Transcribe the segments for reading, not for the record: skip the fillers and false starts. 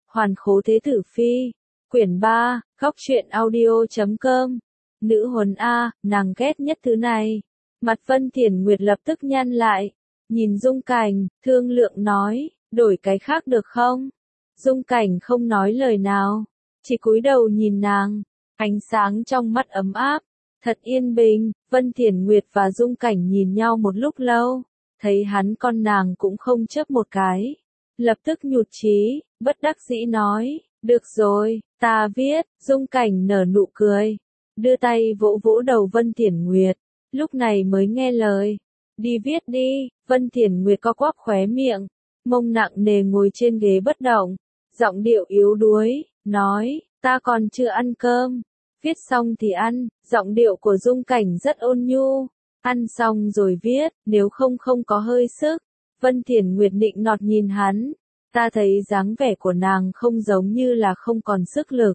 Hoàn khố thế tử phi. Quyển 3, góc truyện audio.com. Nữ huấn A, nàng ghét nhất thứ này. Mặt Vân Thiển Nguyệt lập tức nhăn lại. Nhìn Dung Cảnh, thương lượng nói, đổi cái khác được không? Dung Cảnh không nói lời nào, chỉ cúi đầu nhìn nàng. Ánh sáng trong mắt ấm áp, thật yên bình. Vân Thiển Nguyệt và Dung Cảnh nhìn nhau một lúc lâu, thấy hắn con nàng cũng không chớp một cái. Lập tức nhụt chí, bất đắc dĩ nói, được rồi, ta viết. Dung Cảnh nở nụ cười, đưa tay vỗ vỗ đầu Vân Thiển Nguyệt, lúc này mới nghe lời. Đi viết đi. Vân Thiển Nguyệt co quắp khóe miệng, mông nặng nề ngồi trên ghế bất động, giọng điệu yếu đuối, nói, ta còn chưa ăn cơm. Viết xong thì ăn. Giọng điệu của Dung Cảnh rất ôn nhu. Ăn xong rồi viết, nếu không không có hơi sức. Vân Thiển Nguyệt nịnh nọt nhìn hắn. Ta thấy dáng vẻ của nàng không giống như là không còn sức lực.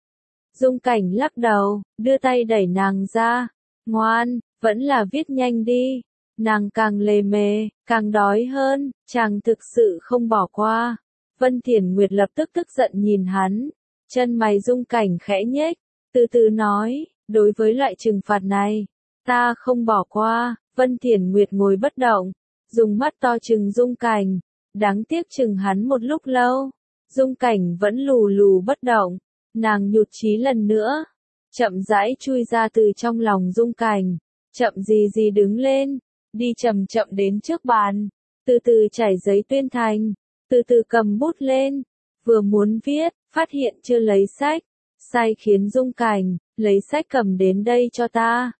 Dung Cảnh lắc đầu, đưa tay đẩy nàng ra. Ngoan, vẫn là viết nhanh đi. Nàng càng lề mề, càng đói hơn, chàng thực sự không bỏ qua. Vân Thiển Nguyệt lập tức tức giận nhìn hắn. Chân mày Dung Cảnh khẽ nhếch, từ từ nói, đối với loại trừng phạt này, ta không bỏ qua. Vân Thiển Nguyệt ngồi bất động, dùng mắt to trừng Dung Cảnh, đáng tiếc trừng hắn một lúc lâu. Dung Cảnh vẫn lù lù bất động, nàng nhụt chí lần nữa, chậm rãi chui ra từ trong lòng Dung Cảnh, chậm gì gì đứng lên, đi chậm chậm đến trước bàn, từ từ trải giấy tuyên thành, từ từ cầm bút lên, vừa muốn viết, phát hiện chưa lấy sách, sai khiến Dung Cảnh, lấy sách cầm đến đây cho ta.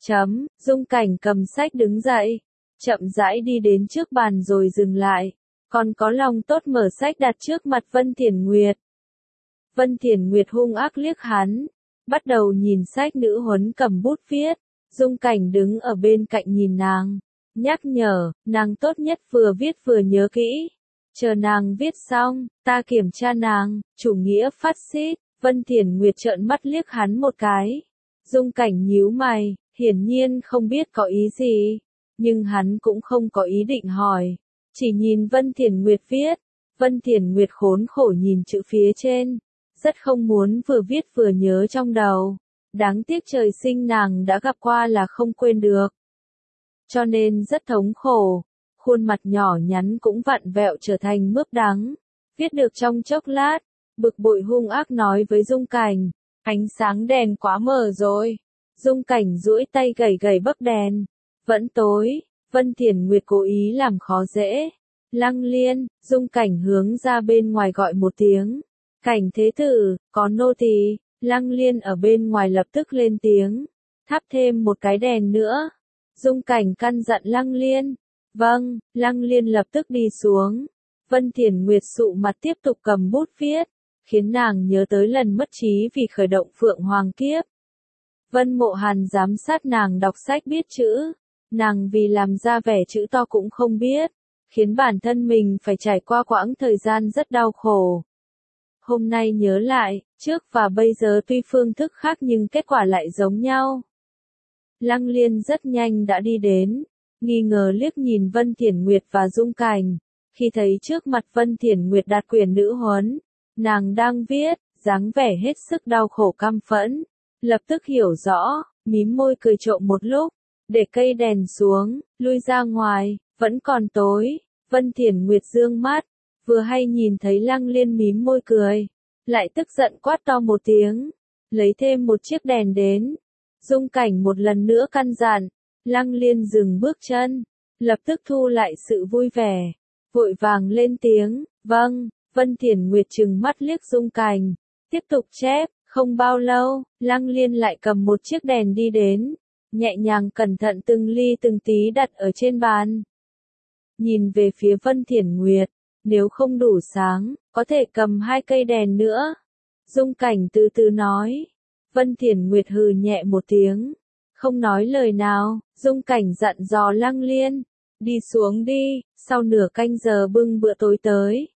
Dung Cảnh cầm sách đứng dậy, chậm rãi đi đến trước bàn rồi dừng lại, còn có lòng tốt mở sách đặt trước mặt Vân Thiển Nguyệt. Vân Thiển Nguyệt hung ác liếc hắn, bắt đầu nhìn sách nữ huấn cầm bút viết. Dung Cảnh đứng ở bên cạnh nhìn nàng, nhắc nhở, nàng tốt nhất vừa viết vừa nhớ kỹ. Chờ nàng viết xong, ta kiểm tra nàng. Chủ nghĩa phát xít. Vân Thiển Nguyệt trợn mắt liếc hắn một cái. Dung Cảnh nhíu mày, hiển nhiên không biết có ý gì, nhưng hắn cũng không có ý định hỏi, chỉ nhìn Vân Thiển Nguyệt viết. Vân Thiển Nguyệt khốn khổ nhìn chữ phía trên, rất không muốn vừa viết vừa nhớ trong đầu. Đáng tiếc trời sinh nàng đã gặp qua là không quên được, cho nên rất thống khổ. Khuôn mặt nhỏ nhắn cũng vặn vẹo trở thành mướp đắng. Viết được trong chốc lát, bực bội hung ác nói với Dung Cảnh, ánh sáng đèn quá mờ rồi. Dung Cảnh duỗi tay gẩy gẩy bấc đèn, vẫn tối. Vân Thiển Nguyệt cố ý làm khó dễ. Lăng Liên. Dung Cảnh hướng ra bên ngoài gọi một tiếng, Cảnh thế tử, có nô tỳ. Lăng Liên ở bên ngoài lập tức lên tiếng, thắp thêm một cái đèn nữa. Dung Cảnh căn dặn Lăng Liên. Vâng. Lăng Liên lập tức đi xuống. Vân Thiển Nguyệt sụ mặt tiếp tục cầm bút viết, khiến nàng nhớ tới lần mất trí vì khởi động Phượng Hoàng Kiếp. Vân Mộ Hàn giám sát nàng đọc sách biết chữ, nàng vì làm ra vẻ chữ to cũng không biết, khiến bản thân mình phải trải qua quãng thời gian rất đau khổ. Hôm nay nhớ lại, trước và bây giờ tuy phương thức khác nhưng kết quả lại giống nhau. Lăng Liên rất nhanh đã đi đến, nghi ngờ liếc nhìn Vân Thiển Nguyệt và Dung Cảnh. Khi thấy trước mặt Vân Thiển Nguyệt đặt quyển nữ huấn, nàng đang viết, dáng vẻ hết sức đau khổ căm phẫn, lập tức hiểu rõ, mím môi cười trộm một lúc, để cây đèn xuống, lui ra ngoài. Vẫn còn tối. Vân Thiển Nguyệt dương mắt, vừa hay nhìn thấy Lăng Liên mím môi cười, lại tức giận quát to một tiếng, lấy thêm một chiếc đèn đến. Dung Cảnh một lần nữa căn dặn. Lăng Liên dừng bước chân, lập tức thu lại sự vui vẻ, vội vàng lên tiếng, vâng. Vân Thiển Nguyệt trừng mắt liếc Dung Cảnh, tiếp tục chép. Không bao lâu, Lăng Liên lại cầm một chiếc đèn đi đến, nhẹ nhàng cẩn thận từng ly từng tí đặt ở trên bàn. Nhìn về phía Vân Thiển Nguyệt, nếu không đủ sáng, có thể cầm 2 cây đèn nữa. Dung Cảnh từ từ nói. Vân Thiển Nguyệt hừ nhẹ một tiếng, không nói lời nào. Dung Cảnh dặn dò Lăng Liên, đi xuống đi, sau nửa canh giờ bưng bữa tối tới.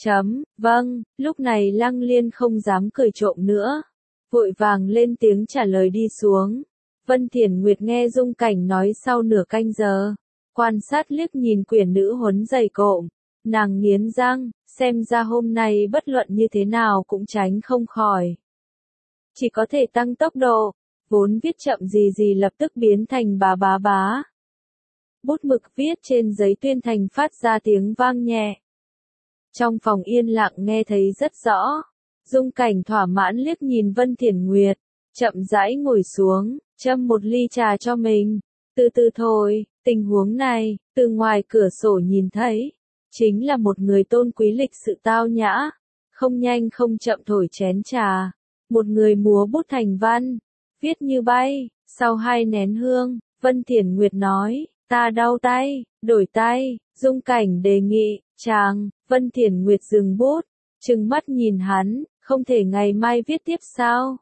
Vâng. Lúc này Lăng Liên không dám cười trộm nữa, vội vàng lên tiếng trả lời đi xuống. Vân Thiển Nguyệt nghe Dung Cảnh nói sau nửa canh giờ, quan sát liếc nhìn quyển nữ huấn dày cộm, Nàng nghiến răng, xem ra hôm nay bất luận như thế nào cũng tránh không khỏi. Chỉ có thể tăng tốc độ, vốn viết chậm gì gì lập tức biến thành bá bá bá. Bút mực viết trên giấy tuyên thành phát ra tiếng vang nhẹ. Trong phòng yên lặng nghe thấy rất rõ. Dung Cảnh thỏa mãn liếc nhìn Vân Thiển Nguyệt, chậm rãi ngồi xuống, châm một ly trà cho mình. Từ từ thôi, tình huống này, từ ngoài cửa sổ nhìn thấy, chính là một người tôn quý lịch sự tao nhã, không nhanh không chậm thổi chén trà. Một người múa bút thành văn, viết như bay, sau 2 nén hương, Vân Thiển Nguyệt nói, ta đau tay, đổi tay, Dung Cảnh đề nghị, chàng, Vân Thiển Nguyệt dừng bút, trừng mắt nhìn hắn, không thể ngày mai viết tiếp sao?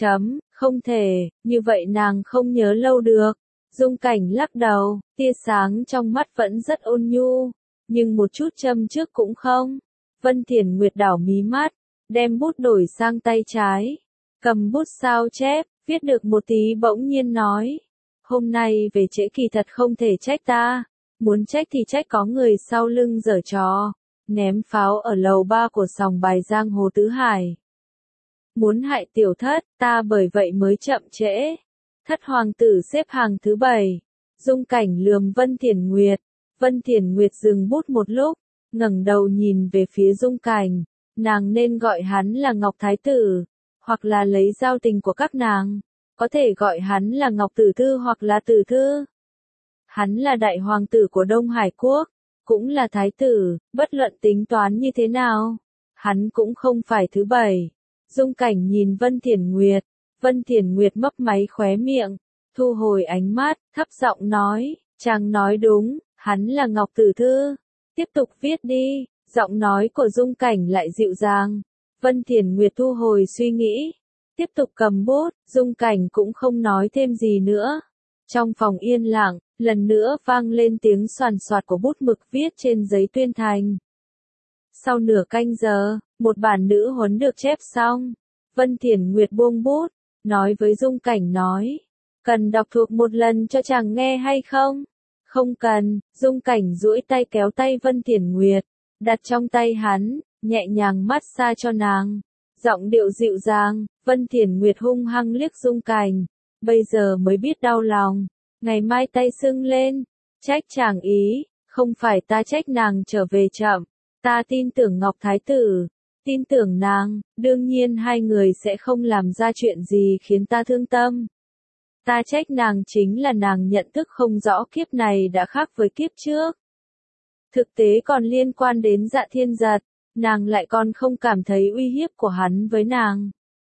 Không thể, như vậy nàng không nhớ lâu được. Dung Cảnh lắc đầu, tia sáng trong mắt vẫn rất ôn nhu, nhưng một chút châm trước cũng không. Vân Thiển Nguyệt đảo mí mắt, đem bút đổi sang tay trái, cầm bút sao chép, viết được một tí bỗng nhiên nói. Hôm nay về trễ kỳ thật không thể trách ta, muốn trách thì trách có người sau lưng giở trò, ném pháo ở lầu 3 của sòng bài giang hồ Tứ Hải. Muốn hại tiểu thất, ta bởi vậy mới chậm trễ. Thất hoàng tử xếp hàng thứ 7. Dung Cảnh lườm Vân Thiển Nguyệt. Vân Thiển Nguyệt dừng bút một lúc, ngẩng đầu nhìn về phía Dung Cảnh. Nàng nên gọi hắn là Ngọc Thái Tử, hoặc là lấy giao tình của các nàng. Có thể gọi hắn là Ngọc Tử Thư hoặc là Tử Thư. Hắn là đại hoàng tử của Đông Hải Quốc, cũng là thái tử, bất luận tính toán như thế nào. Hắn cũng không phải thứ 7. Dung Cảnh nhìn Vân Thiển Nguyệt. Vân Thiển Nguyệt mấp máy khóe miệng, thu hồi ánh mắt, thấp giọng nói, chàng nói đúng, hắn là Ngọc Tử Thư. Tiếp tục viết đi, giọng nói của Dung Cảnh lại dịu dàng. Vân Thiển Nguyệt thu hồi suy nghĩ, tiếp tục cầm bút, Dung Cảnh cũng không nói thêm gì nữa. Trong phòng yên lặng, lần nữa vang lên tiếng soàn soạt của bút mực viết trên giấy tuyên thành. Sau nửa canh giờ, một bản nữ huấn được chép xong. Vân Thiển Nguyệt buông bút, nói với Dung Cảnh nói, cần đọc thuộc một lần cho chàng nghe hay không? Không cần, Dung Cảnh duỗi tay kéo tay Vân Thiển Nguyệt, đặt trong tay hắn, nhẹ nhàng massage cho nàng. Giọng điệu dịu dàng, Vân Thiển Nguyệt hung hăng liếc Dung Cảnh, bây giờ mới biết đau lòng, ngày mai tay sưng lên, trách chàng ý, không phải ta trách nàng trở về chậm, ta tin tưởng Ngọc Thái Tử, tin tưởng nàng, đương nhiên hai người sẽ không làm ra chuyện gì khiến ta thương tâm. Ta trách nàng chính là nàng nhận thức không rõ kiếp này đã khác với kiếp trước. Thực tế còn liên quan đến Dạ Thiên Giật, nàng lại còn không cảm thấy uy hiếp của hắn với nàng.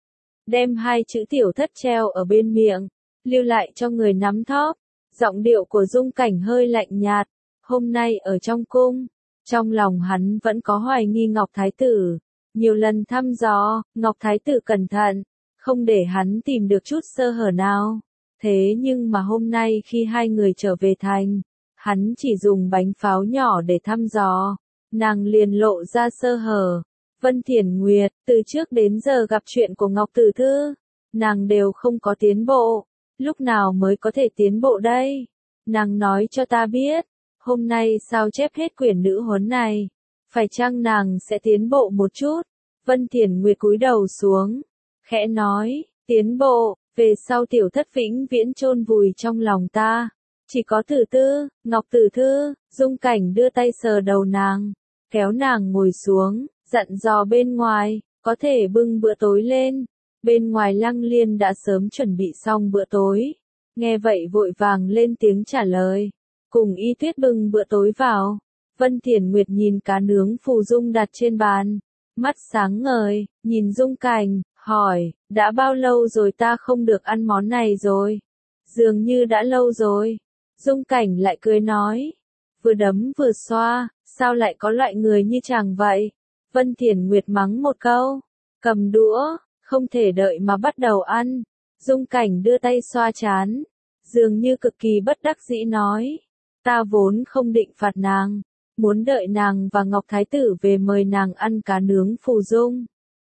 Đem 2 chữ tiểu thất treo ở bên miệng, lưu lại cho người nắm thóp. Giọng điệu của Dung Cảnh hơi lạnh nhạt, hôm nay ở trong cung, trong lòng hắn vẫn có hoài nghi Ngọc Thái Tử. Nhiều lần thăm dò, Ngọc Thái Tử cẩn thận, không để hắn tìm được chút sơ hở nào. Thế nhưng mà hôm nay khi hai người trở về thành, hắn chỉ dùng bánh pháo nhỏ để thăm dò, nàng liền lộ ra sơ hở. Vân Thiển Nguyệt, từ trước đến giờ gặp chuyện của Ngọc Tử Thư, nàng đều không có tiến bộ, lúc nào mới có thể tiến bộ đây? Nàng nói cho ta biết, hôm nay sao chép hết quyển nữ huấn này, phải chăng nàng sẽ tiến bộ một chút? Vân Thiển Nguyệt cúi đầu xuống, khẽ nói, tiến bộ, về sau tiểu thất vĩnh viễn chôn vùi trong lòng ta. Chỉ có Tử Tư, Ngọc Tử Thư. Dung Cảnh đưa tay sờ đầu nàng, kéo nàng ngồi xuống, dặn dò bên ngoài, có thể bưng bữa tối lên. Bên ngoài Lăng Liên đã sớm chuẩn bị xong bữa tối. Nghe vậy vội vàng lên tiếng trả lời, cùng Y Tuyết bưng bữa tối vào. Vân Thiển Nguyệt nhìn cá nướng phù dung đặt trên bàn, mắt sáng ngời, nhìn Dung Cảnh, hỏi, đã bao lâu rồi ta không được ăn món này rồi? Dường như đã lâu rồi. Dung Cảnh lại cười nói, vừa đấm vừa xoa, sao lại có loại người như chàng vậy? Vân Thiển Nguyệt mắng một câu, cầm đũa, không thể đợi mà bắt đầu ăn. Dung Cảnh đưa tay xoa trán, dường như cực kỳ bất đắc dĩ nói, ta vốn không định phạt nàng, muốn đợi nàng và Ngọc Thái Tử về mời nàng ăn cá nướng phù dung,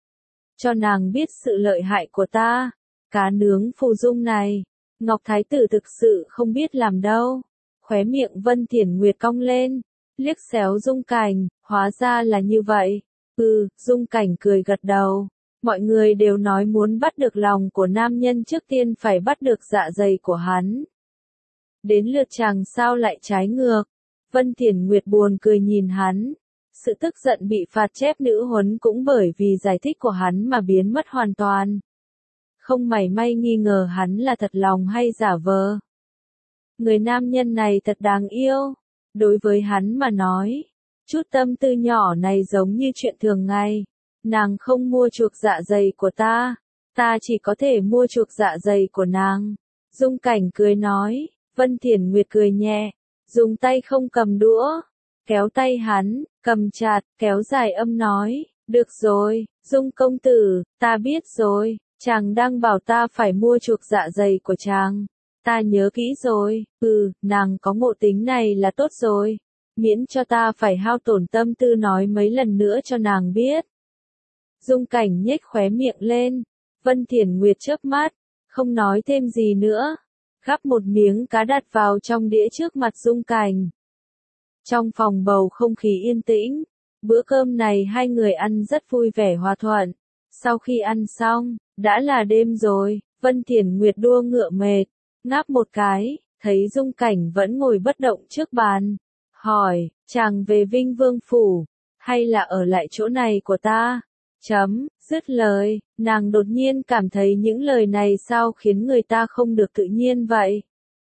cho nàng biết sự lợi hại của ta. Cá nướng phù dung này, Ngọc Thái Tử thực sự không biết làm đâu. Khóe miệng Vân Thiển Nguyệt cong lên, liếc xéo Dung Cảnh, Hóa ra là như vậy. Dung Cảnh cười gật đầu. Mọi người đều nói muốn bắt được lòng của nam nhân trước tiên phải bắt được dạ dày của hắn. Đến lượt chàng sao lại trái ngược. Vân Thiển Nguyệt buồn cười nhìn hắn. Sự tức giận bị phạt chép nữ huấn cũng bởi vì giải thích của hắn mà biến mất hoàn toàn. Không mảy may nghi ngờ hắn là thật lòng hay giả vờ. Người nam nhân này thật đáng yêu. Đối với hắn mà nói, chút tâm tư nhỏ này giống như chuyện thường ngày. Nàng không mua chuộc dạ dày của ta chỉ có thể mua chuộc dạ dày của nàng. Dung Cảnh cười nói. Vân Thiển Nguyệt cười nhẹ, dùng tay không cầm đũa, kéo tay hắn, cầm chặt, kéo dài âm nói, được rồi, Dung công tử, ta biết rồi, chàng đang bảo ta phải mua chuộc dạ dày của chàng. Ta nhớ kỹ rồi, nàng có ngộ tính này là tốt rồi, miễn cho ta phải hao tổn tâm tư nói mấy lần nữa cho nàng biết. Dung Cảnh nhếch khóe miệng lên, Vân Thiển Nguyệt chớp mắt, không nói thêm gì nữa. Gắp một miếng cá đặt vào trong đĩa trước mặt Dung Cảnh. Trong phòng bầu không khí yên tĩnh, bữa cơm này hai người ăn rất vui vẻ hòa thuận. Sau khi ăn xong, đã là đêm rồi, Vân Thiển Nguyệt đua ngựa mệt, ngáp một cái, thấy Dung Cảnh vẫn ngồi bất động trước bàn. Hỏi, chàng về Vinh Vương Phủ, hay là ở lại chỗ này của ta? Dứt lời, nàng đột nhiên cảm thấy những lời này sao khiến người ta không được tự nhiên vậy.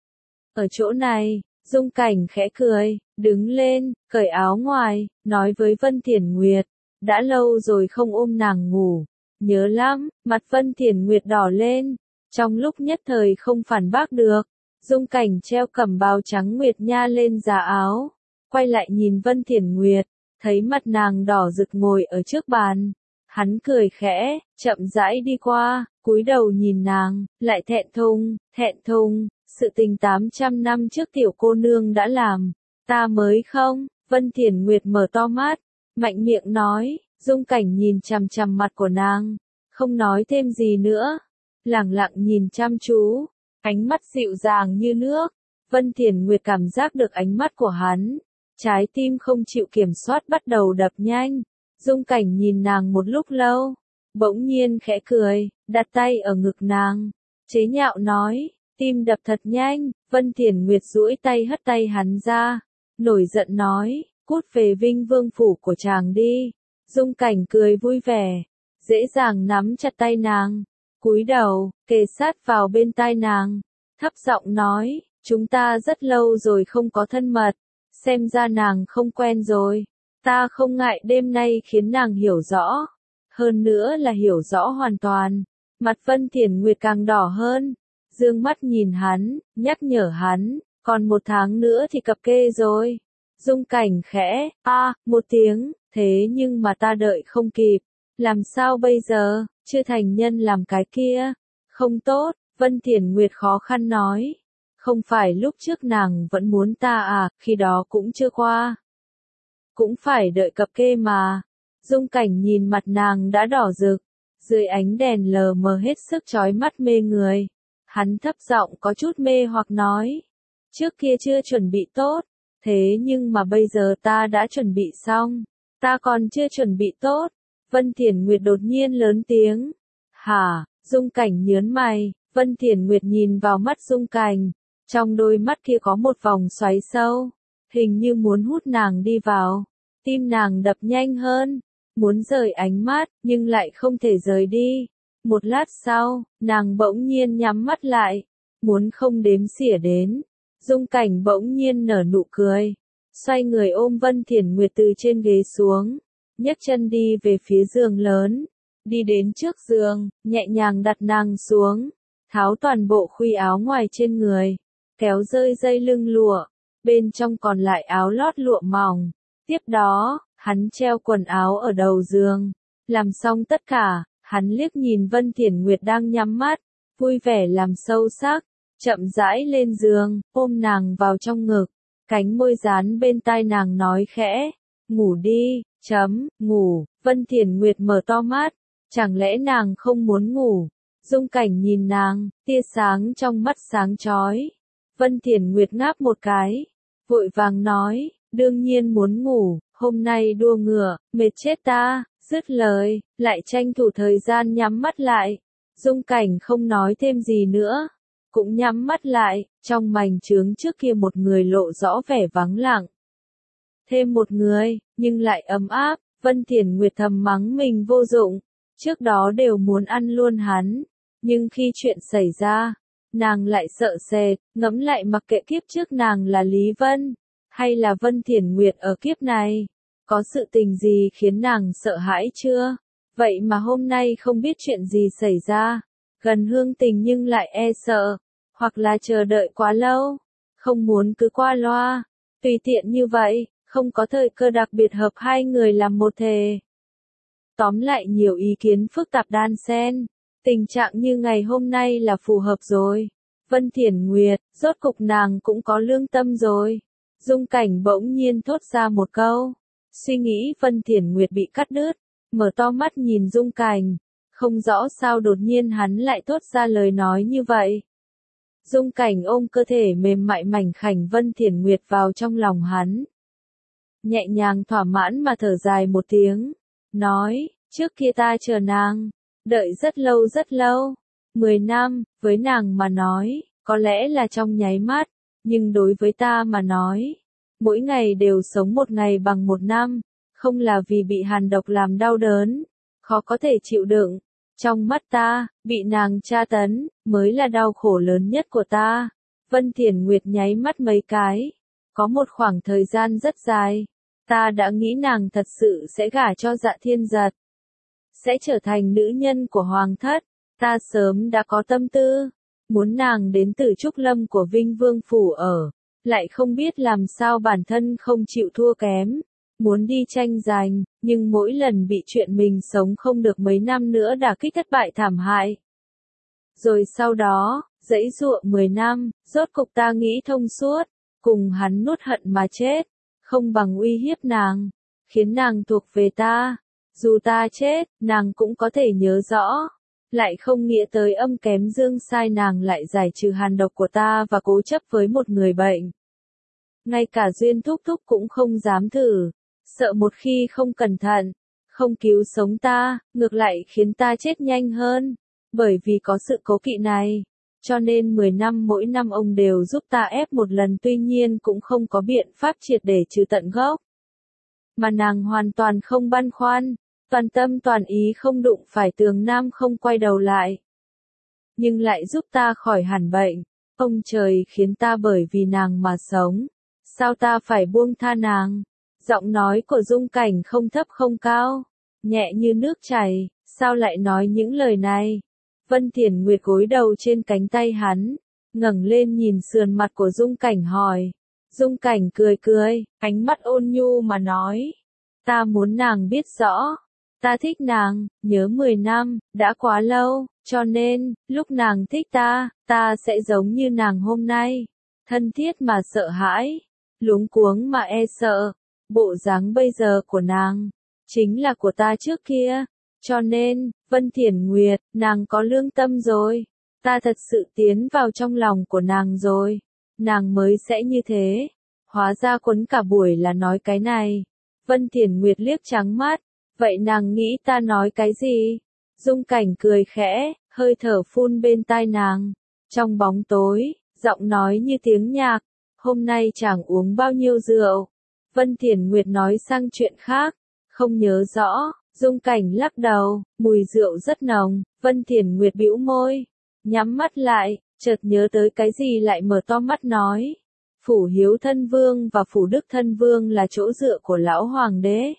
Ở chỗ này, Dung Cảnh khẽ cười, đứng lên, cởi áo ngoài, nói với Vân Thiển Nguyệt, đã lâu rồi không ôm nàng ngủ, nhớ lắm, mặt Vân Thiển Nguyệt đỏ lên, trong lúc nhất thời không phản bác được, Dung Cảnh treo cẩm bào trắng nguyệt nha lên giá áo, quay lại nhìn Vân Thiển Nguyệt, thấy mặt nàng đỏ rực ngồi ở trước bàn. Hắn cười khẽ, chậm rãi đi qua, cúi đầu nhìn nàng, lại thẹn thùng, sự tình 800 năm trước tiểu cô nương đã làm, ta mới không, Vân Thiển Nguyệt mở to mắt, mạnh miệng nói, Dung Cảnh nhìn chằm chằm mặt của nàng, không nói thêm gì nữa, lẳng lặng nhìn chăm chú, ánh mắt dịu dàng như nước, Vân Thiển Nguyệt cảm giác được ánh mắt của hắn, trái tim không chịu kiểm soát bắt đầu đập nhanh. Dung Cảnh nhìn nàng một lúc lâu, bỗng nhiên khẽ cười, đặt tay ở ngực nàng, chế nhạo nói, tim đập thật nhanh, Vân Thiển Nguyệt duỗi tay hất tay hắn ra, nổi giận nói, cút về Vinh Vương Phủ của chàng đi. Dung Cảnh cười vui vẻ, dễ dàng nắm chặt tay nàng, cúi đầu, kề sát vào bên tai nàng, thấp giọng nói, chúng ta rất lâu rồi không có thân mật, xem ra nàng không quen rồi. Ta không ngại đêm nay khiến nàng hiểu rõ, hơn nữa là hiểu rõ hoàn toàn. Mặt Vân Thiển Nguyệt càng đỏ hơn, dương mắt nhìn hắn, nhắc nhở hắn, còn 1 tháng nữa thì cập kê rồi. Dung Cảnh khẽ, một tiếng, thế nhưng mà ta đợi không kịp, làm sao bây giờ, chưa thành nhân làm cái kia, không tốt, Vân Thiển Nguyệt khó khăn nói. Không phải lúc trước nàng vẫn muốn ta khi đó cũng chưa qua. Cũng phải đợi cập kê mà. Dung Cảnh nhìn mặt nàng đã đỏ rực, dưới ánh đèn lờ mờ hết sức chói mắt mê người. Hắn thấp giọng có chút mê hoặc nói, trước kia chưa chuẩn bị tốt, thế nhưng mà bây giờ ta đã chuẩn bị xong, ta còn chưa chuẩn bị tốt. Vân Thiển Nguyệt đột nhiên lớn tiếng, hả, Dung Cảnh nhớn mày, Vân Thiển Nguyệt nhìn vào mắt Dung Cảnh, trong đôi mắt kia có một vòng xoáy sâu. Hình như muốn hút nàng đi vào, tim nàng đập nhanh hơn, muốn rời ánh mắt, nhưng lại không thể rời đi. Một lát sau, nàng bỗng nhiên nhắm mắt lại, muốn không đếm xỉa đến. Dung Cảnh bỗng nhiên nở nụ cười, xoay người ôm Vân Thiển Nguyệt từ trên ghế xuống, nhấc chân đi về phía giường lớn, đi đến trước giường, nhẹ nhàng đặt nàng xuống, tháo toàn bộ khuy áo ngoài trên người, kéo rơi dây lưng lụa. Bên trong còn lại áo lót lụa mỏng. Tiếp đó, hắn treo quần áo ở đầu giường. Làm xong tất cả, hắn liếc nhìn Vân Thiển Nguyệt đang nhắm mắt, vui vẻ làm sâu sắc, chậm rãi lên giường, ôm nàng vào trong ngực, cánh môi dán bên tai nàng nói khẽ, ngủ đi, ngủ. Vân Thiển Nguyệt mở to mắt, chẳng lẽ nàng không muốn ngủ? Dung Cảnh nhìn nàng, tia sáng trong mắt sáng chói. Vân Thiển Nguyệt ngáp một cái, vội vàng nói, đương nhiên muốn ngủ, Hôm nay đua ngựa, mệt chết ta, dứt lời, lại tranh thủ thời gian nhắm mắt lại. Dung Cảnh không nói thêm gì nữa, cũng nhắm mắt lại, trong mành chướng trước kia một người lộ rõ vẻ vắng lặng. Thêm một người, nhưng lại ấm áp, Vân Thiển Nguyệt thầm mắng mình vô dụng, trước đó đều muốn ăn luôn hắn, nhưng khi chuyện xảy ra, nàng lại sợ sệt, ngẫm lại mặc kệ kiếp trước nàng là Lý Vân, hay là Vân Thiển Nguyệt ở kiếp này, có sự tình gì khiến nàng sợ hãi chưa? Vậy mà hôm nay không biết chuyện gì xảy ra, gần hương tình nhưng lại e sợ, hoặc là chờ đợi quá lâu, không muốn cứ qua loa, tùy tiện như vậy, không có thời cơ đặc biệt hợp hai người làm một thể. Tóm lại nhiều ý kiến phức tạp đan xen, tình trạng như ngày hôm nay là phù hợp rồi. Vân Thiển Nguyệt, rốt cục nàng cũng có lương tâm rồi. Dung Cảnh bỗng nhiên thốt ra một câu. Suy nghĩ Vân Thiển Nguyệt bị cắt đứt, mở to mắt nhìn Dung Cảnh. Không rõ sao đột nhiên hắn lại thốt ra lời nói như vậy. Dung Cảnh ôm cơ thể mềm mại mảnh khảnh Vân Thiển Nguyệt vào trong lòng hắn. Nhẹ nhàng thỏa mãn mà thở dài một tiếng. Nói, trước kia ta chờ nàng, đợi rất lâu, 10 năm, với nàng mà nói, có lẽ là trong nháy mắt, nhưng đối với ta mà nói, mỗi ngày đều sống một ngày bằng một năm, không là vì bị hàn độc làm đau đớn, khó có thể chịu đựng. Trong mắt ta, bị nàng tra tấn, mới là đau khổ lớn nhất của ta. Vân Thiển Nguyệt nháy mắt mấy cái. Có một khoảng thời gian rất dài, ta đã nghĩ nàng thật sự sẽ gả cho Dạ Thiên Giật, sẽ trở thành nữ nhân của Hoàng thất. Ta sớm đã có tâm tư, muốn nàng đến Tử Trúc Lâm của Vinh Vương Phủ ở, lại không biết làm sao bản thân không chịu thua kém, muốn đi tranh giành, nhưng mỗi lần bị chuyện mình sống không được mấy năm nữa đả kích thất bại thảm hại. Rồi sau đó, dãy dụa 10 năm, rốt cục ta nghĩ thông suốt, cùng hắn nuốt hận mà chết, không bằng uy hiếp nàng, khiến nàng thuộc về ta. Dù ta chết, nàng cũng có thể nhớ rõ. Lại không nghĩa tới âm kém dương sai nàng lại giải trừ hàn độc của ta và cố chấp với một người bệnh. Ngay cả Duyên Thúc Thúc cũng không dám thử, sợ một khi không cẩn thận, không cứu sống ta, ngược lại khiến ta chết nhanh hơn. Bởi vì có sự cố kỵ này, cho nên 10 năm mỗi năm ông đều giúp ta ép một lần, tuy nhiên cũng không có biện pháp triệt để trừ tận gốc. Mà nàng hoàn toàn không băn khoăn, toàn tâm toàn ý không đụng phải Tường Nam, không quay đầu lại. Nhưng lại giúp ta khỏi hẳn bệnh, ông trời khiến ta bởi vì nàng mà sống. Sao ta phải buông tha nàng? Giọng nói của Dung Cảnh không thấp không cao, nhẹ như nước chảy, sao lại nói những lời này? Vân Thiển Nguyệt gối đầu trên cánh tay hắn, ngẩng lên nhìn sườn mặt của Dung Cảnh hỏi. Dung Cảnh cười cười, ánh mắt ôn nhu mà nói. Ta muốn nàng biết rõ. Ta thích nàng, nhớ 10 năm, đã quá lâu, cho nên, lúc nàng thích ta sẽ giống như nàng hôm nay. Thân thiết mà sợ hãi, luống cuống mà e sợ. Bộ dáng bây giờ của nàng, chính là của ta trước kia. Cho nên, Vân Thiển Nguyệt, nàng có lương tâm rồi. Ta thật sự tiến vào trong lòng của nàng rồi. Nàng mới sẽ như thế. Hóa ra quấn cả buổi là nói cái này. Vân Thiển Nguyệt liếc trắng mắt. Vậy nàng nghĩ ta nói cái gì? Dung Cảnh cười khẽ, hơi thở phun bên tai nàng. Trong bóng tối, giọng nói như tiếng nhạc. Hôm nay chàng uống bao nhiêu rượu? Vân Thiển Nguyệt nói sang chuyện khác. Không nhớ rõ. Dung Cảnh lắc đầu, mùi rượu rất nồng. Vân Thiển Nguyệt bĩu môi, nhắm mắt lại, chợt nhớ tới cái gì lại mở to mắt nói. Phủ Hiếu Thân Vương và Phủ Đức Thân Vương là chỗ dựa của lão hoàng đế.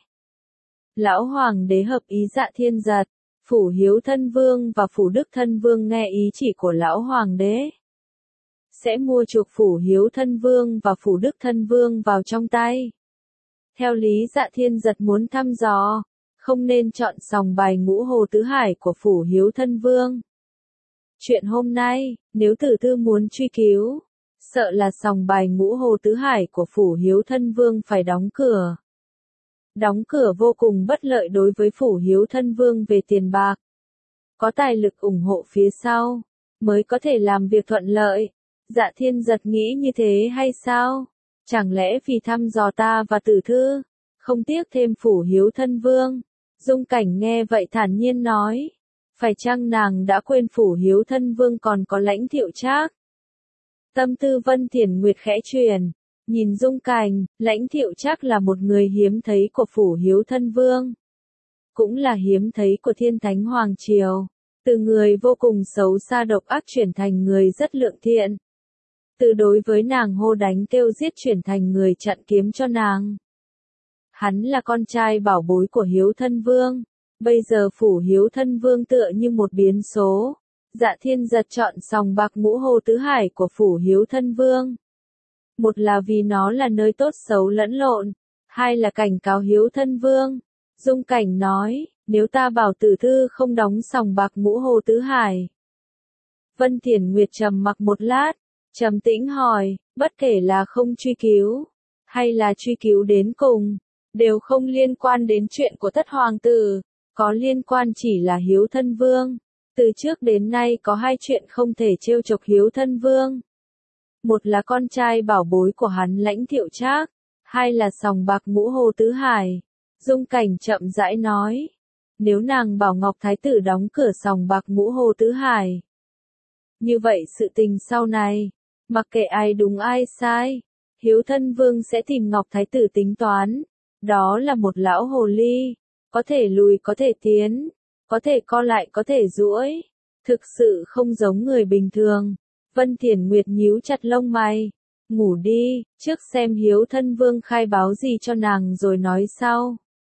Lão hoàng đế hợp ý Dạ Thiên Giật. Phủ Hiếu Thân Vương và Phủ Đức Thân Vương nghe ý chỉ của lão hoàng đế, sẽ mua chuộc Phủ Hiếu Thân Vương và Phủ Đức Thân Vương vào trong tay. Theo lý Dạ Thiên Giật muốn thăm dò, không nên chọn sòng bài Ngũ Hồ Tứ Hải của Phủ Hiếu Thân Vương. Chuyện hôm nay, nếu Tử Tư muốn truy cứu, sợ là sòng bài Ngũ Hồ Tứ Hải của Phủ Hiếu Thân Vương phải đóng cửa. Đóng cửa vô cùng bất lợi đối với Phủ Hiếu Thân Vương về tiền bạc. Có tài lực ủng hộ phía sau, mới có thể làm việc thuận lợi. Dạ Thiên Giật nghĩ như thế hay sao? Chẳng lẽ vì thăm dò ta và Tử Thư, không tiếc thêm Phủ Hiếu thân vương. Dung Cảnh nghe vậy thản nhiên nói. Phải chăng nàng đã quên Phủ Hiếu thân vương còn có Lãnh Thiệu Trác? Tâm tư Vân Thiển Nguyệt khẽ chuyển. Nhìn Dung Cảnh, Lãnh Thiệu Trác là một người hiếm thấy của Phủ Hiếu thân vương. Cũng là hiếm thấy của Thiên Thánh Hoàng Triều. Từ người vô cùng xấu xa độc ác chuyển thành người rất lượng thiện. Từ đối với nàng hô đánh kêu giết chuyển thành người chặn kiếm cho nàng. Hắn là con trai bảo bối của Hiếu thân vương. Bây giờ Phủ Hiếu thân vương tựa như một biến số. Dạ Thiên giật chọn sòng bạc Ngũ Hồ Tứ Hải của Phủ Hiếu thân vương. Một là vì nó là nơi tốt xấu lẫn lộn. Hai là cảnh cáo Hiếu thân vương. Dung Cảnh nói, nếu ta bảo Tử Thư không đóng sòng bạc Ngũ Hồ Tứ Hải. Vân Thiển Nguyệt trầm mặc một lát, trầm tĩnh hỏi, bất kể là không truy cứu, hay là truy cứu đến cùng, đều không liên quan đến chuyện của thất hoàng tử, có liên quan chỉ là Hiếu thân vương. Từ trước đến nay có hai chuyện không thể trêu chọc Hiếu thân vương. Một là con trai bảo bối của hắn Lãnh Thiệu Trác, hai là sòng bạc Ngũ Hồ Tứ Hải. Dung Cảnh chậm rãi nói, nếu nàng bảo Ngọc Thái tử đóng cửa sòng bạc Ngũ Hồ Tứ Hải. Như vậy sự tình sau này, mặc kệ ai đúng ai sai, Hiếu thân vương sẽ tìm Ngọc Thái tử tính toán. Đó là một lão hồ ly, có thể lùi có thể tiến, có thể co lại có thể duỗi, thực sự không giống người bình thường. Vân Thiển Nguyệt nhíu chặt lông mày, ngủ đi, trước xem Hiếu thân vương khai báo gì cho nàng rồi nói sau.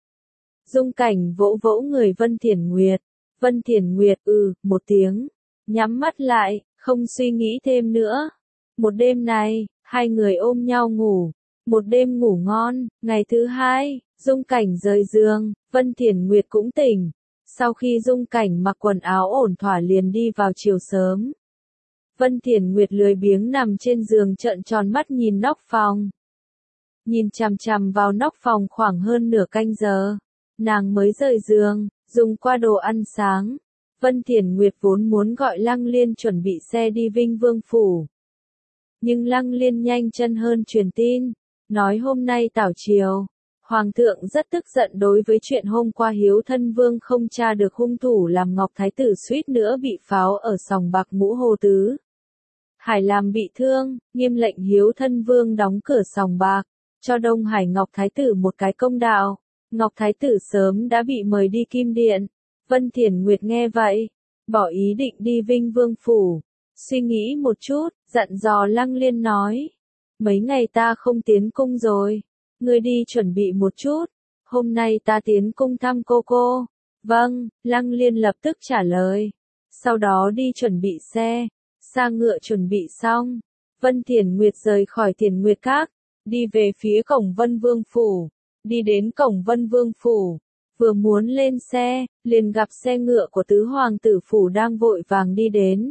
Dung Cảnh vỗ vỗ người Vân Thiển Nguyệt. Vân Thiển Nguyệt một tiếng, nhắm mắt lại, không suy nghĩ thêm nữa. Một đêm này, hai người ôm nhau ngủ. Một đêm ngủ ngon, ngày thứ hai, Dung Cảnh rời giường, Vân Thiển Nguyệt cũng tỉnh. Sau khi Dung Cảnh mặc quần áo ổn thỏa liền đi vào chiều sớm. Vân Thiển Nguyệt lười biếng nằm trên giường trợn tròn mắt nhìn nóc phòng. Nhìn chằm chằm vào nóc phòng khoảng hơn nửa canh giờ. Nàng mới rời giường, dùng qua đồ ăn sáng. Vân Thiển Nguyệt vốn muốn gọi Lăng Liên chuẩn bị xe đi Vinh Vương Phủ. Nhưng Lăng Liên nhanh chân hơn truyền tin, nói hôm nay tảo triều. Hoàng thượng rất tức giận đối với chuyện hôm qua Hiếu thân vương không tra được hung thủ làm Ngọc Thái tử suýt nữa bị pháo ở sòng bạc Ngũ Hồ Tứ Hải làm bị thương, nghiêm lệnh Hiếu thân vương đóng cửa sòng bạc, cho Đông Hải Ngọc Thái tử một cái công đạo. Ngọc Thái tử sớm đã bị mời đi Kim Điện. Vân Thiển Nguyệt nghe vậy, bỏ ý định đi Vinh Vương Phủ. Suy nghĩ một chút, dặn dò Lăng Liên nói. Mấy ngày ta không tiến cung rồi. Ngươi đi chuẩn bị một chút. Hôm nay ta tiến cung thăm cô. Vâng, Lăng Liên lập tức trả lời. Sau đó đi chuẩn bị xe. Sa ngựa chuẩn bị xong. Vân Thiển Nguyệt rời khỏi Thiển Nguyệt Các. Đi về phía cổng Vân Vương Phủ. Đi đến cổng Vân Vương Phủ. Vừa muốn lên xe, liền gặp xe ngựa của tứ hoàng tử phủ đang vội vàng đi đến.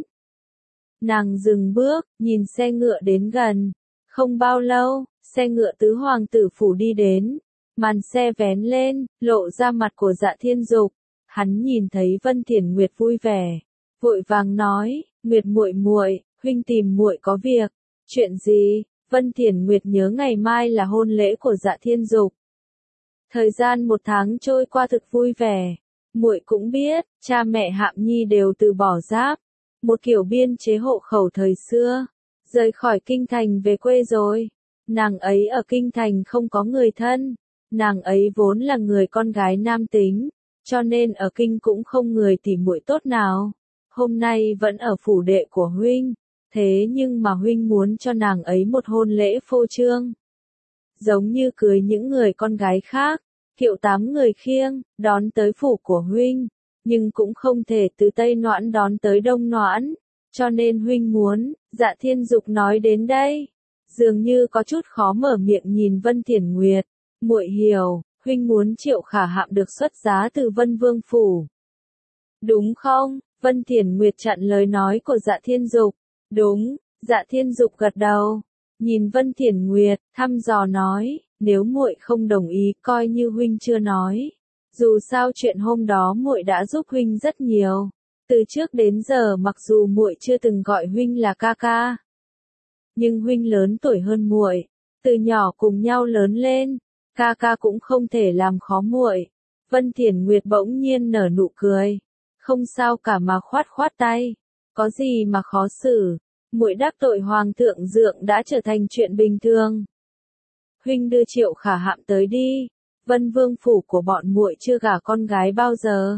Nàng dừng bước, nhìn xe ngựa đến gần. Không bao lâu, xe ngựa tứ hoàng tử phủ đi đến. Màn xe vén lên, lộ ra mặt của Dạ Thiên Dục. Hắn nhìn thấy Vân Thiển Nguyệt vui vẻ, vội vàng nói, Nguyệt muội muội, huynh tìm muội có việc. Chuyện gì? Vân Thiển Nguyệt nhớ ngày mai là hôn lễ của Dạ Thiên Dục. Thời gian một tháng trôi qua thực vui vẻ. Muội cũng biết, cha mẹ Hạm Nhi đều từ bỏ giáp, một kiểu biên chế hộ khẩu thời xưa, rời khỏi kinh thành về quê rồi. Nàng ấy ở kinh thành không có người thân, nàng ấy vốn là người con gái nam tính, cho nên ở kinh cũng không người tỉ muội tốt nào. Hôm nay vẫn ở phủ đệ của huynh, thế nhưng mà huynh muốn cho nàng ấy một hôn lễ phô trương. Giống như cưới những người con gái khác, kiệu 8 người khiêng, đón tới phủ của huynh, nhưng cũng không thể từ Tây Noãn đón tới Đông Noãn, cho nên huynh muốn. Dạ Thiên Dục nói đến đây, dường như có chút khó mở miệng nhìn Vân Thiển Nguyệt. Muội hiểu, huynh muốn Triệu Khả Hạm được xuất giá từ Vân Vương Phủ. Đúng không? Vân Thiển Nguyệt chặn lời nói của Dạ Thiên Dục. Đúng. Dạ Thiên Dục gật đầu, nhìn Vân Thiển Nguyệt, thăm dò nói, nếu muội không đồng ý coi như huynh chưa nói. Dù sao chuyện hôm đó muội đã giúp huynh rất nhiều. Từ trước đến giờ mặc dù muội chưa từng gọi huynh là ca ca, nhưng huynh lớn tuổi hơn muội, từ nhỏ cùng nhau lớn lên, Ca ca cũng không thể làm khó muội. Vân Thiển Nguyệt bỗng nhiên nở nụ cười. Không sao cả mà khoát khoát tay. Có gì mà khó xử, muội đắc tội hoàng thượng dượng đã trở thành chuyện bình thường. Huynh đưa Triệu Khả Hạm tới đi. Vân Vương phủ của bọn muội chưa gả con gái bao giờ.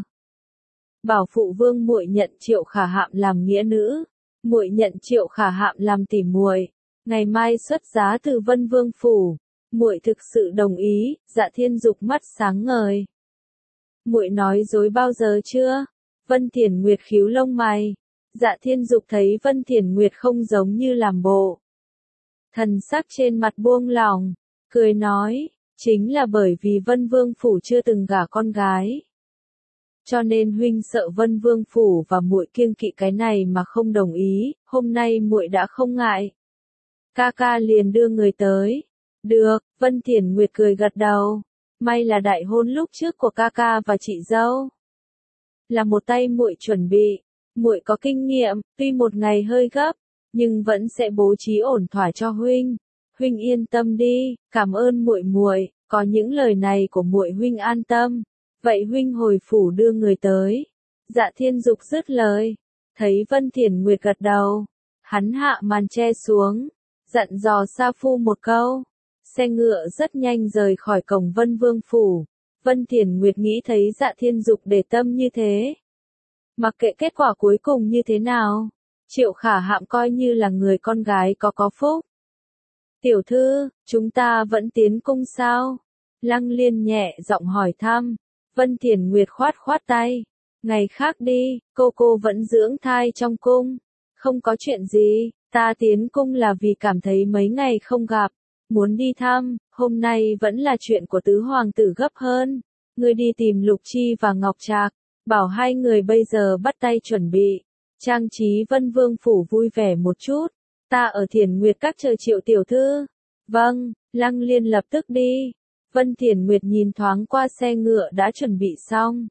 Bảo phụ vương muội nhận Triệu Khả Hạm làm nghĩa nữ, muội nhận Triệu Khả Hạm làm tỉ muội, ngày mai xuất giá từ Vân Vương phủ. Muội thực sự đồng ý. Dạ Thiên Dục mắt sáng ngời. Muội nói dối bao giờ chưa? Vân Thiển Nguyệt khíu lông mày. Dạ Thiên Dục thấy Vân Thiển Nguyệt không giống như làm bộ. Thần sắc trên mặt buông lỏng, cười nói, chính là bởi vì Vân Vương phủ chưa từng gả con gái. Cho nên huynh sợ Vân Vương phủ và muội kiêng kỵ cái này mà không đồng ý, hôm nay muội đã không ngại. Ca ca liền đưa người tới. Được, Vân Thiển Nguyệt cười gật đầu. May là đại hôn lúc trước của ca ca và chị dâu là một tay muội chuẩn bị. Muội có kinh nghiệm, tuy một ngày hơi gấp, nhưng vẫn sẽ bố trí ổn thỏa cho huynh. Huynh yên tâm đi, cảm ơn muội muội, có những lời này của muội huynh an tâm. Vậy huynh hồi phủ đưa người tới. Dạ Thiên Dục dứt lời, thấy Vân Thiển Nguyệt gật đầu, hắn hạ màn che xuống, dặn dò Sa Phu một câu. Xe ngựa rất nhanh rời khỏi cổng Vân Vương phủ. Vân Thiển Nguyệt nghĩ thấy Dạ Thiên Dục để tâm như thế. Mặc kệ kết quả cuối cùng như thế nào, Triệu Khả Hạm coi như là người con gái có phúc. Tiểu thư, chúng ta vẫn tiến cung sao? Lăng Liên nhẹ giọng hỏi thăm. Vân Thiển Nguyệt khoát khoát tay. Ngày khác đi, cô vẫn dưỡng thai trong cung. Không có chuyện gì, ta tiến cung là vì cảm thấy mấy ngày không gặp. Muốn đi thăm, hôm nay vẫn là chuyện của tứ hoàng tử gấp hơn. Ngươi đi tìm Lục Chi và Ngọc Trạc, bảo hai người bây giờ bắt tay chuẩn bị. Trang trí Vân Vương phủ vui vẻ một chút. Ta ở Thiển Nguyệt các chờ Triệu tiểu thư. Vâng, Lăng Liên lập tức đi. Vân Thiển Nguyệt nhìn thoáng qua xe ngựa đã chuẩn bị xong.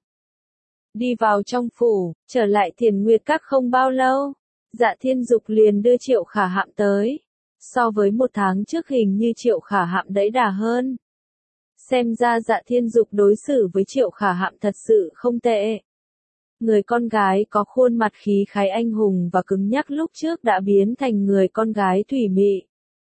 Đi vào trong phủ, trở lại Thiển Nguyệt các không bao lâu. Dạ Thiên Dục liền đưa Triệu Khả Hạm tới. So với một tháng trước hình như Triệu Khả Hạm đẫy đà hơn. Xem ra Dạ Thiên Dục đối xử với Triệu Khả Hạm thật sự không tệ. Người con gái có khuôn mặt khí khái anh hùng và cứng nhắc lúc trước đã biến thành người con gái thủy mị.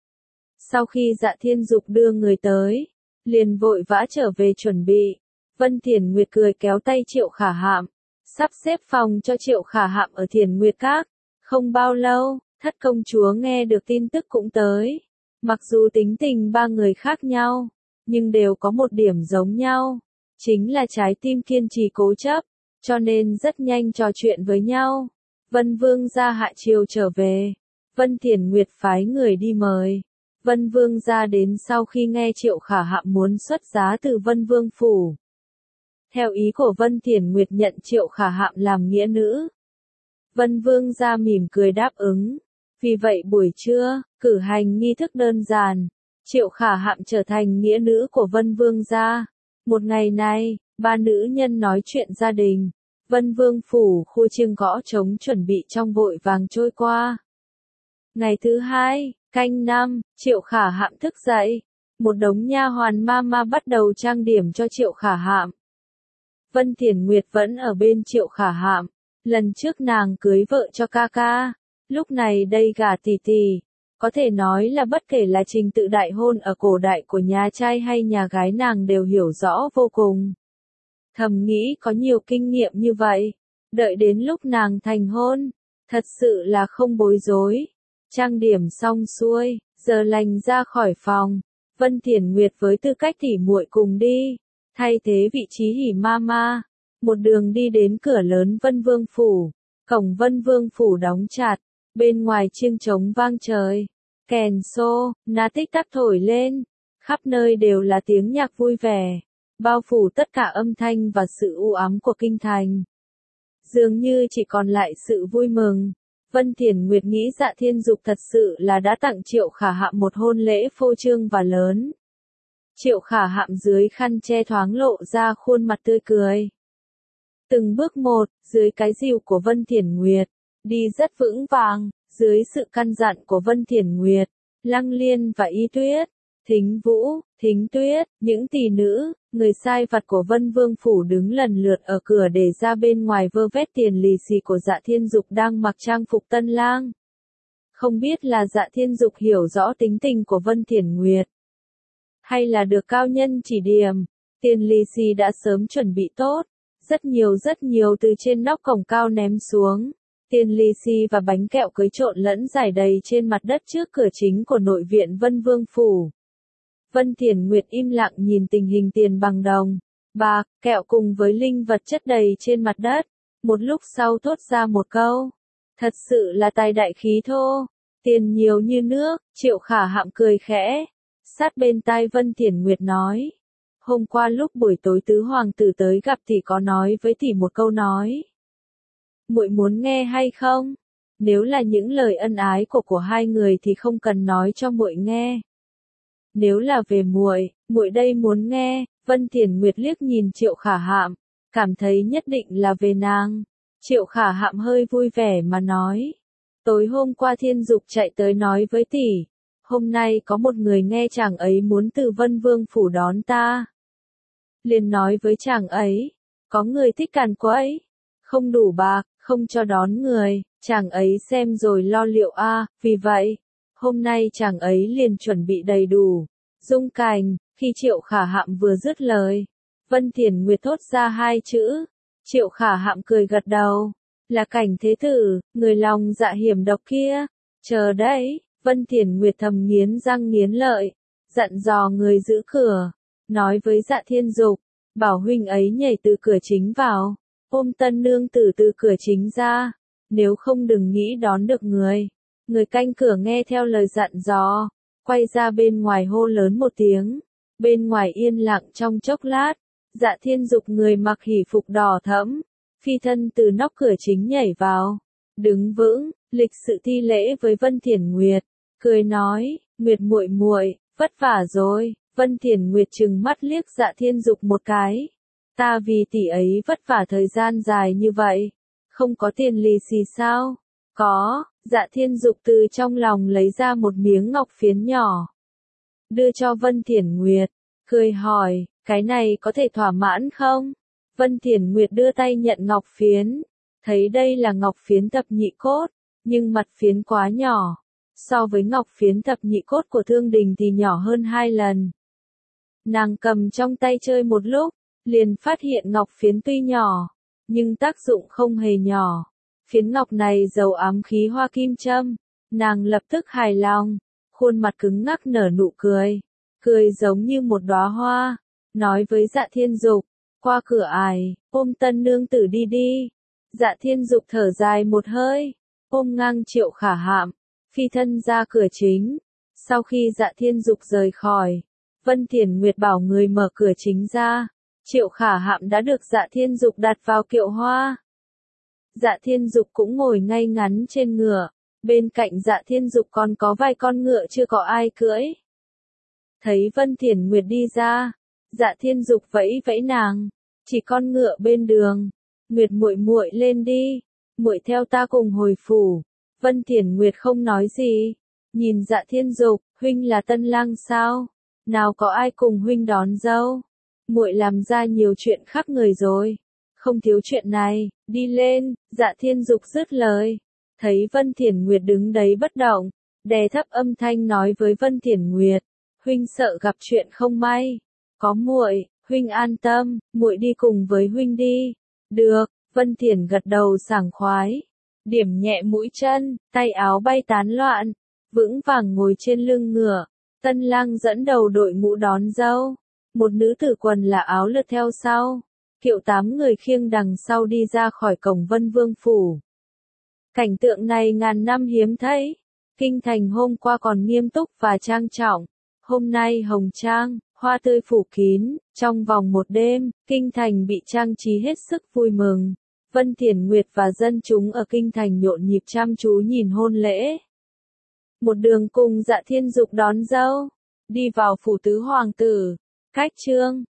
Sau khi Dạ Thiên Dục đưa người tới, liền vội vã trở về chuẩn bị. Vân Thiển Nguyệt cười kéo tay Triệu Khả Hạm, sắp xếp phòng cho Triệu Khả Hạm ở Thiển Nguyệt các. Không bao lâu, Thất công chúa nghe được tin tức cũng tới. Mặc dù tính tình ba người khác nhau, nhưng đều có một điểm giống nhau, chính là trái tim kiên trì cố chấp, cho nên rất nhanh trò chuyện với nhau. Vân Vương gia hạ triều trở về, Vân Thiển Nguyệt phái người đi mời. Vân Vương gia đến sau khi nghe Triệu Khả Hạm muốn xuất giá từ Vân Vương phủ. Theo ý của Vân Thiển Nguyệt nhận Triệu Khả Hạm làm nghĩa nữ. Vân Vương gia mỉm cười đáp ứng. Vì vậy buổi trưa, cử hành nghi thức đơn giản, Triệu Khả Hạm trở thành nghĩa nữ của Vân Vương gia. Một ngày này, ba nữ nhân nói chuyện gia đình. Vân Vương phủ khu chiêng gõ trống chuẩn bị trong vội vàng trôi qua. Ngày thứ hai, canh năm, Triệu Khả Hạm thức dậy. Một đống nha hoàn ma bắt đầu trang điểm cho Triệu Khả Hạm. Vân Thiển Nguyệt vẫn ở bên Triệu Khả Hạm. Lần trước nàng cưới vợ cho ca ca. Lúc này đây gả tỷ tỷ. Có thể nói là bất kể là trình tự đại hôn ở cổ đại của nhà trai hay nhà gái nàng đều hiểu rõ vô cùng. Thầm nghĩ có nhiều kinh nghiệm như vậy. Đợi đến lúc nàng thành hôn. Thật sự là không bối rối. Trang điểm xong xuôi, giờ lành ra khỏi phòng. Vân Thiển Nguyệt với tư cách tỉ muội cùng đi. Thay thế vị trí Hỉ Mama. Một đường đi đến cửa lớn Vân Vương phủ. Cổng Vân Vương phủ đóng chặt. Bên ngoài chiêng trống vang trời. Kèn xô, na tích tắc thổi lên. Khắp nơi đều là tiếng nhạc vui vẻ. Bao phủ tất cả âm thanh và sự u ám của kinh thành. Dường như chỉ còn lại sự vui mừng. Vân Thiển Nguyệt nghĩ Dạ Thiên Dục thật sự là đã tặng Triệu Khả Hạm một hôn lễ phô trương và lớn. Triệu Khả Hạm dưới khăn che thoáng lộ ra khuôn mặt tươi cười. Từng bước một, dưới cái dìu của Vân Thiển Nguyệt, đi rất vững vàng, dưới sự căn dặn của Vân Thiển Nguyệt, Lăng Liên và Y Tuyết, Thính Vũ, Thính Tuyết, những tỷ nữ, người sai vặt của Vân Vương Phủ đứng lần lượt ở cửa để ra bên ngoài vơ vét tiền lì xì của Dạ Thiên Dục đang mặc trang phục tân lang. Không biết là Dạ Thiên Dục hiểu rõ tính tình của Vân Thiển Nguyệt, hay là được cao nhân chỉ điểm, tiền lì xì đã sớm chuẩn bị tốt, rất nhiều từ trên nóc cổng cao ném xuống. Tiền lì xì và bánh kẹo cưới trộn lẫn rải đầy trên mặt đất trước cửa chính của nội viện Vân Vương Phủ. Vân Thiển Nguyệt im lặng nhìn tình hình tiền bằng đồng, bạc, kẹo cùng với linh vật chất đầy trên mặt đất. Một lúc sau thốt ra một câu. Thật sự là tài đại khí thô. Tiền nhiều như nước, Triệu Khả Hạm cười khẽ. Sát bên tai Vân Thiển Nguyệt nói. Hôm qua lúc buổi tối tứ hoàng tử tới gặp tỷ có nói với tỷ một câu nói. Muội muốn nghe hay không? Nếu là những lời ân ái của hai người thì không cần nói cho muội nghe. Nếu là về muội đây muốn nghe. Vân Thiển Nguyệt liếc nhìn Triệu Khả Hạm, cảm thấy nhất định là về nàng. Triệu Khả Hạm hơi vui vẻ mà nói. Tối hôm qua Thiên Dục chạy tới nói với tỷ. Hôm nay có một người nghe chàng ấy muốn từ Vân Vương Phủ đón ta. Liền nói với chàng ấy. Có người thích càn quấy. Không đủ bạc, không cho đón người. Chàng ấy xem rồi lo liệu a. Vì vậy, hôm nay chàng ấy liền chuẩn bị đầy đủ. Dung cành. Khi Triệu Khả Hạm vừa dứt lời, Vân Thiển Nguyệt thốt ra hai chữ. Triệu Khả Hạm cười gật đầu. Là Cảnh thế tử, người lòng dạ hiểm độc kia. Chờ đấy, Vân Thiển Nguyệt thầm nghiến răng nghiến lợi, dặn dò người giữ cửa, nói với Dạ Thiên Dục, bảo huynh ấy nhảy từ cửa chính vào, ôm tân nương tử từ cửa chính ra, nếu không đừng nghĩ đón được người. Người canh cửa nghe theo lời dặn dò, quay ra bên ngoài hô lớn một tiếng. Bên ngoài yên lặng trong chốc lát, Dạ Thiên Dục người mặc hỉ phục đỏ thẫm, phi thân từ nóc cửa chính nhảy vào, đứng vững, lịch sự thi lễ với Vân Thiển Nguyệt, cười nói, Nguyệt muội muội, vất vả rồi. Vân Thiển Nguyệt trừng mắt liếc Dạ Thiên Dục một cái. Ta vì tỷ ấy vất vả thời gian dài như vậy, không có tiền lì xì sao? Có. Dạ Thiên Dục từ trong lòng lấy ra một miếng ngọc phiến nhỏ, đưa cho Vân Thiển Nguyệt, cười hỏi, cái này có thể thỏa mãn không? Vân Thiển Nguyệt đưa tay nhận ngọc phiến, thấy đây là ngọc phiến thập nhị cốt, nhưng mặt phiến quá nhỏ, so với ngọc phiến thập nhị cốt của Thương Đình thì nhỏ hơn 2 lần. Nàng cầm trong tay chơi một lúc, liền phát hiện ngọc phiến tuy nhỏ, nhưng tác dụng không hề nhỏ. Phiến ngọc này giàu ám khí hoa kim châm, nàng lập tức hài lòng, khuôn mặt cứng ngắc nở nụ cười, cười giống như một đóa hoa, nói với Dạ Thiên Dục, qua cửa ải, ôm tân nương tử đi đi. Dạ Thiên Dục thở dài một hơi, ôm ngang Triệu Khả Hạm, phi thân ra cửa chính. Sau khi Dạ Thiên Dục rời khỏi, Vân Thiển Nguyệt bảo người mở cửa chính ra, Triệu Khả Hạm đã được Dạ Thiên Dục đặt vào kiệu hoa. Dạ Thiên Dục cũng ngồi ngay ngắn trên ngựa, bên cạnh Dạ Thiên Dục còn có vài con ngựa chưa có ai cưỡi. Thấy Vân Thiển Nguyệt đi ra, Dạ Thiên Dục vẫy vẫy nàng, chỉ con ngựa bên đường, Nguyệt muội muội lên đi, muội theo ta cùng hồi phủ. Vân Thiển Nguyệt không nói gì, nhìn Dạ Thiên Dục, huynh là tân lang sao? Nào có ai cùng huynh đón dâu? Muội làm ra nhiều chuyện khác người rồi, không thiếu chuyện này, đi lên. Dạ Thiên Dục dứt lời, thấy Vân Thiển Nguyệt đứng đấy bất động, đè thấp âm thanh nói với Vân Thiển Nguyệt, huynh sợ gặp chuyện không may, có muội, huynh an tâm, muội đi cùng với huynh đi. Được. Vân Thiển gật đầu sảng khoái, điểm nhẹ mũi chân, tay áo bay tán loạn, vững vàng ngồi trên lưng ngựa. Tân lang dẫn đầu đội ngũ đón dâu, một nữ tử quần là áo lượt theo sau, kiệu 8 người khiêng đằng sau đi ra khỏi cổng Vân Vương Phủ. Cảnh tượng này ngàn năm hiếm thấy, kinh thành hôm qua còn nghiêm túc và trang trọng, hôm nay hồng trang, hoa tươi phủ kín, trong vòng một đêm, kinh thành bị trang trí hết sức vui mừng. Vân Thiển Nguyệt và dân chúng ở kinh thành nhộn nhịp chăm chú nhìn hôn lễ. Một đường cùng Dạ Thiên Dục đón dâu, đi vào phủ tứ hoàng tử. Cách chương